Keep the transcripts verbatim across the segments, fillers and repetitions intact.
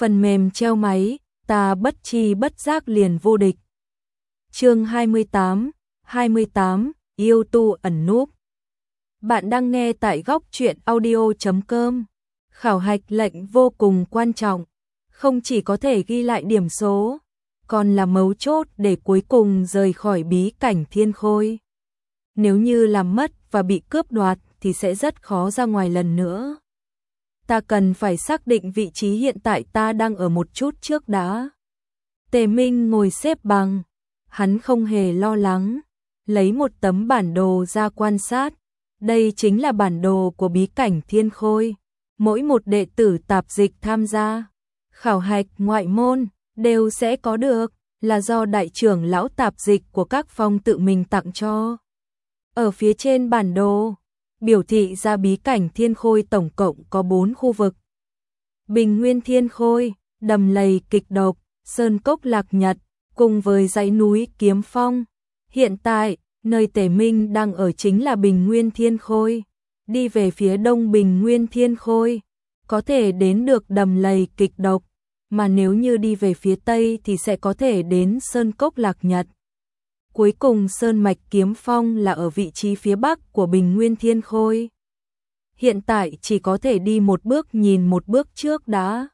Phần mềm treo máy, ta bất chi bất giác liền vô địch. Chương hai mươi tám, hai mươi tám, yêu tu ẩn núp. Bạn đang nghe tại góc truyện audio chấm com. Khảo hạch lệnh vô cùng quan trọng, không chỉ có thể ghi lại điểm số, còn là mấu chốt để cuối cùng rời khỏi bí cảnh Thiên Khôi. Nếu như làm mất và bị cướp đoạt thì sẽ rất khó ra ngoài lần nữa. Ta cần phải xác định vị trí hiện tại ta đang ở một chút trước đã. Tề Minh ngồi xếp bằng, hắn không hề lo lắng, lấy một tấm bản đồ ra quan sát. Đây chính là bản đồ của bí cảnh Thiên Khôi. Mỗi một đệ tử tạp dịch tham gia khảo hạch ngoại môn đều sẽ có được, là do đại trưởng lão tạp dịch của các phong tự mình tặng cho. Ở phía trên bản đồ, biểu thị ra bí cảnh Thiên Khôi tổng cộng có bốn khu vực. Bình Nguyên Thiên Khôi, Đầm Lầy Kịch Độc, Sơn Cốc Lạc Nhật, cùng với dãy núi Kiếm Phong. Hiện tại, nơi Tề Minh đang ở chính là Bình Nguyên Thiên Khôi. Đi về phía đông Bình Nguyên Thiên Khôi, có thể đến được Đầm Lầy Kịch Độc, mà nếu như đi về phía tây thì sẽ có thể đến Sơn Cốc Lạc Nhật. Cuối cùng Sơn Mạch Kiếm Phong là ở vị trí phía bắc của Bình Nguyên Thiên Khôi. Hiện tại chỉ có thể đi một bước nhìn một bước trước đã.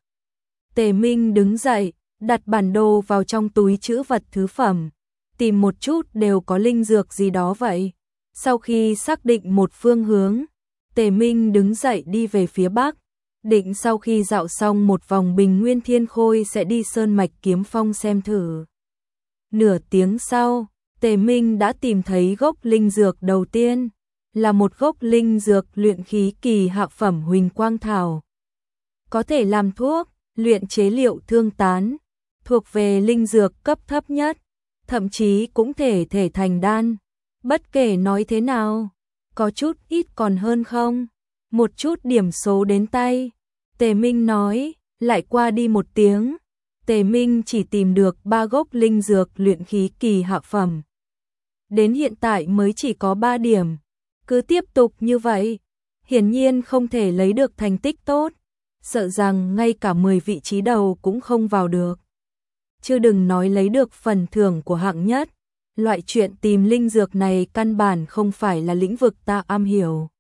Tề Minh đứng dậy, đặt bản đồ vào trong túi trữ vật thứ phẩm, tìm một chút đều có linh dược gì đó vậy. Sau khi xác định một phương hướng, Tề Minh đứng dậy đi về phía bắc, định sau khi dạo xong một vòng Bình Nguyên Thiên Khôi sẽ đi Sơn Mạch Kiếm Phong xem thử. Nửa tiếng sau, Tề Minh đã tìm thấy gốc linh dược đầu tiên, là một gốc linh dược luyện khí kỳ hạ phẩm Huỳnh Quang Thảo. Có thể làm thuốc, luyện chế liệu thương tán, thuộc về linh dược cấp thấp nhất, thậm chí cũng thể thể thành đan. Bất kể nói thế nào, có chút ít còn hơn không, một chút điểm số đến tay. Tề Minh nói, lại qua đi một tiếng, Tề Minh chỉ tìm được ba gốc linh dược luyện khí kỳ hạ phẩm. Đến hiện tại mới chỉ có ba điểm, cứ tiếp tục như vậy, hiển nhiên không thể lấy được thành tích tốt, sợ rằng ngay cả mười vị trí đầu cũng không vào được. Chứ đừng nói lấy được phần thưởng của hạng nhất, loại chuyện tìm linh dược này căn bản không phải là lĩnh vực ta am hiểu.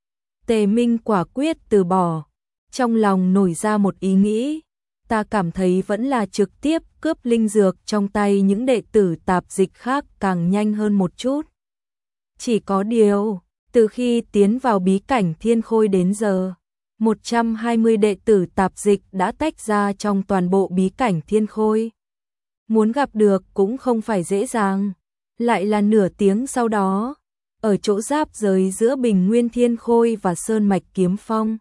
Tề Minh quả quyết từ bỏ, trong lòng nổi ra một ý nghĩ, ta cảm thấy vẫn là trực tiếp cướp linh dược trong tay những đệ tử tạp dịch khác càng nhanh hơn một chút. Chỉ có điều, từ khi tiến vào bí cảnh Thiên Khôi đến giờ, một trăm hai mươi đệ tử tạp dịch đã tách ra trong toàn bộ bí cảnh Thiên Khôi. Muốn gặp được cũng không phải dễ dàng, lại là nửa tiếng sau đó, ở chỗ giáp giới giữa Bình Nguyên Thiên Khôi và Sơn Mạch Kiếm Phong.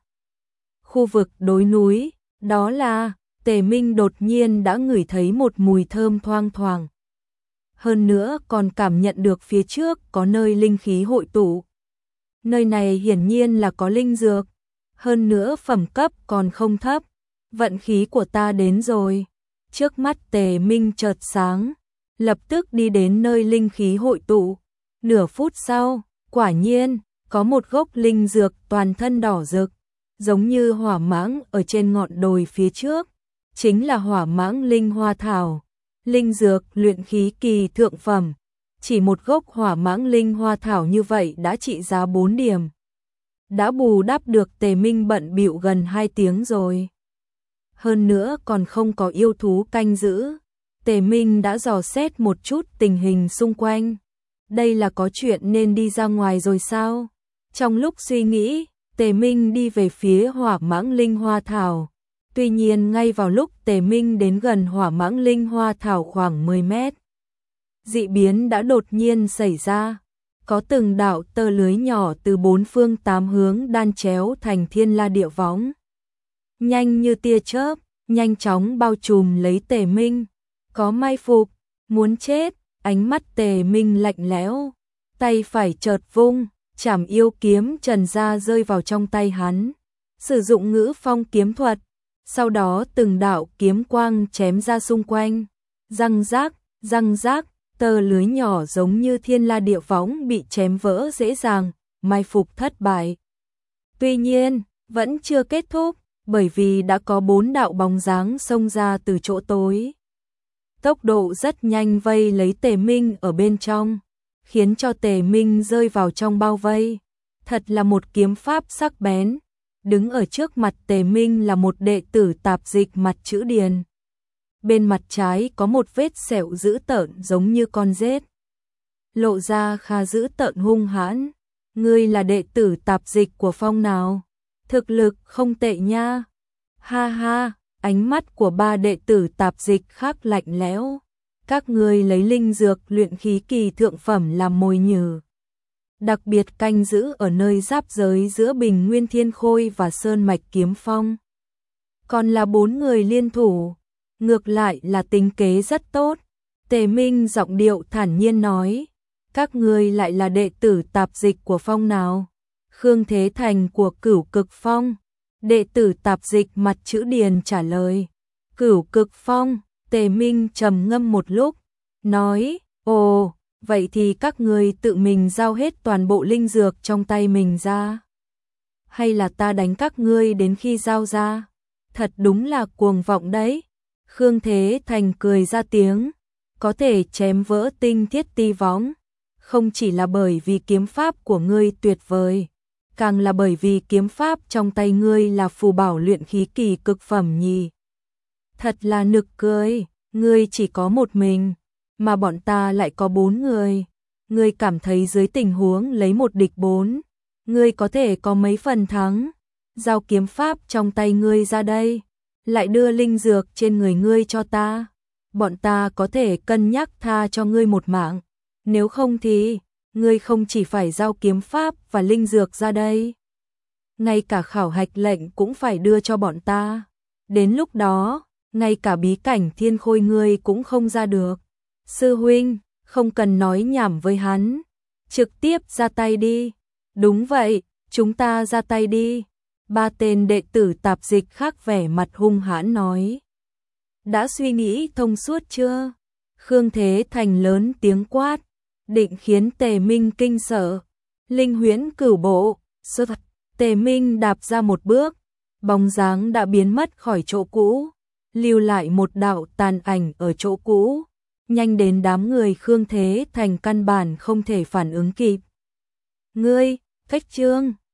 Khu vực đồi núi, đó là, Tề Minh đột nhiên đã ngửi thấy một mùi thơm thoang thoảng. Hơn nữa còn cảm nhận được phía trước có nơi linh khí hội tụ. Nơi này hiển nhiên là có linh dược, hơn nữa phẩm cấp còn không thấp. Vận khí của ta đến rồi. Trước mắt Tề Minh chợt sáng, lập tức đi đến nơi linh khí hội tụ. Nửa phút sau, quả nhiên, có một gốc linh dược toàn thân đỏ rực, giống như hỏa mãng ở trên ngọn đồi phía trước. Chính là hỏa mãng linh hoa thảo, linh dược luyện khí kỳ thượng phẩm. Chỉ một gốc hỏa mãng linh hoa thảo như vậy đã trị giá bốn điểm. Đã bù đắp được Tề Minh bận bịu gần hai tiếng rồi. Hơn nữa còn không có yêu thú canh giữ. Tề Minh đã dò xét một chút tình hình xung quanh. Đây là có chuyện nên đi ra ngoài rồi sao? Trong lúc suy nghĩ, Tề Minh đi về phía hỏa mãng linh hoa thảo. Tuy nhiên ngay vào lúc Tề Minh đến gần hỏa mãng linh hoa thảo khoảng mười mét, dị biến đã đột nhiên xảy ra. Có từng đạo tơ lưới nhỏ từ bốn phương tám hướng đan chéo thành thiên la địa võng. Nhanh như tia chớp, nhanh chóng bao trùm lấy Tề Minh. Có mai phục, muốn chết, ánh mắt Tề Minh lạnh lẽo. Tay phải chợt vung, chảm yêu kiếm trần ra rơi vào trong tay hắn. Sử dụng ngữ phong kiếm thuật. Sau đó từng đạo kiếm quang chém ra xung quanh. Răng rác, răng rác, tơ lưới nhỏ giống như thiên la địa võng bị chém vỡ dễ dàng, mai phục thất bại. Tuy nhiên, vẫn chưa kết thúc, bởi vì đã có bốn đạo bóng dáng xông ra từ chỗ tối. Tốc độ rất nhanh vây lấy Tề Minh ở bên trong, khiến cho Tề Minh rơi vào trong bao vây. Thật là một kiếm pháp sắc bén. Đứng ở trước mặt Tề Minh là một đệ tử tạp dịch mặt chữ điền. Bên mặt trái có một vết sẹo dữ tợn giống như con rết. Lộ ra khá dữ tợn hung hãn. Ngươi là đệ tử tạp dịch của phong nào? Thực lực không tệ nha. Ha ha, ánh mắt của ba đệ tử tạp dịch khác lạnh lẽo. Các ngươi lấy linh dược luyện khí kỳ thượng phẩm làm mồi nhử. Đặc biệt canh giữ ở nơi giáp giới giữa Bình Nguyên Thiên Khôi và Sơn Mạch Kiếm Phong. Còn là bốn người liên thủ, ngược lại là tính kế rất tốt. Tề Minh giọng điệu thản nhiên nói, các ngươi lại là đệ tử tạp dịch của phong nào? Khương Thế Thành của Cửu Cực Phong. Đệ tử tạp dịch mặt chữ điền trả lời. Cửu Cực Phong. Tề Minh trầm ngâm một lúc, nói, ồ, vậy thì các ngươi tự mình giao hết toàn bộ linh dược trong tay mình ra. Hay là ta đánh các ngươi đến khi giao ra? Thật đúng là cuồng vọng đấy. Khương Thế Thành cười ra tiếng, có thể chém vỡ tinh thiết ti võng, không chỉ là bởi vì kiếm pháp của ngươi tuyệt vời, càng là bởi vì kiếm pháp trong tay ngươi là phù bảo luyện khí kỳ cực phẩm nhỉ. Thật là nực cười, ngươi chỉ có một mình, mà bọn ta lại có bốn người. Ngươi cảm thấy dưới tình huống lấy một địch bốn, ngươi có thể có mấy phần thắng? Giao kiếm pháp trong tay ngươi ra đây, lại đưa linh dược trên người ngươi cho ta. Bọn ta có thể cân nhắc tha cho ngươi một mạng, nếu không thì, ngươi không chỉ phải giao kiếm pháp và linh dược ra đây, ngay cả khảo hạch lệnh cũng phải đưa cho bọn ta. Đến lúc đó, ngay cả bí cảnh thiên khôi ngươi cũng không ra được. Sư huynh, không cần nói nhảm với hắn, trực tiếp ra tay đi. Đúng vậy, chúng ta ra tay đi. Ba tên đệ tử tạp dịch khác vẻ mặt hung hãn nói. Đã suy nghĩ thông suốt chưa? Khương Thế Thành lớn tiếng quát, định khiến Tề Minh kinh sợ. Linh huyễn cửu bộ, sơ thật. Tề Minh đạp ra một bước, bóng dáng đã biến mất khỏi chỗ cũ, lưu lại một đạo tàn ảnh ở chỗ cũ, nhanh đến đám người Khương Thế Thành căn bản không thể phản ứng kịp. Ngươi, phách trương.